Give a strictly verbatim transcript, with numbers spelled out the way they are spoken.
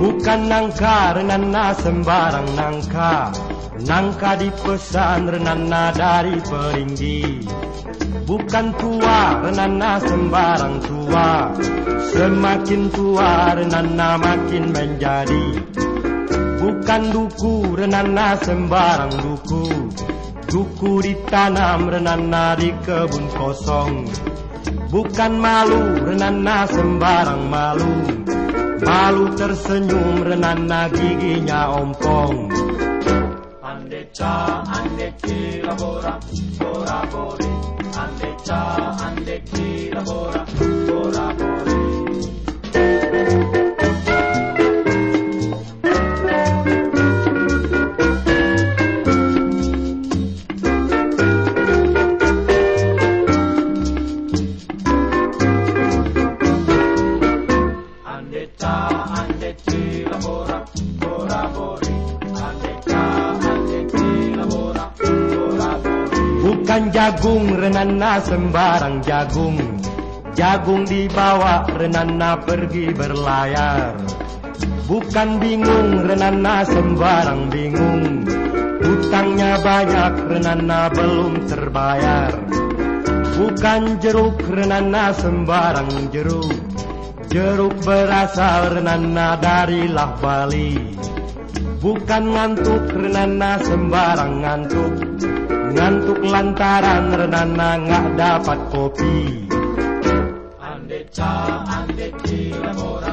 Bukan nangka renana sembarang nangka, nangka dipesan renana dari peringgi. Bukan tua renana sembarang tua, semakin tua renana makin menjadi. Bukan duku renana sembarang duku, duku ditanam renana di kebun kosong. Bukan malu renana sembarang malu, malu tersenyum renana giginya ompong. Andeca, andeci, labora, bora, bori. Andeca, andeci, labora, bora, bori. Andeca, andeci, labora, bora, bori. Andeca, andeci, labora, bora, bori. Bukan jagung renana sembarang jagung, jagung dibawa renana pergi berlayar. Bukan bingung renana sembarang bingung, hutangnya banyak renana belum terbayar. Bukan jeruk renana sembarang jeruk, jeruk berasal renana dari lah Bali. Bukan ngantuk renana sembarang ngantuk, ngantuk lantaran renana nggak dapat kopi. Andeca, andeci, labora.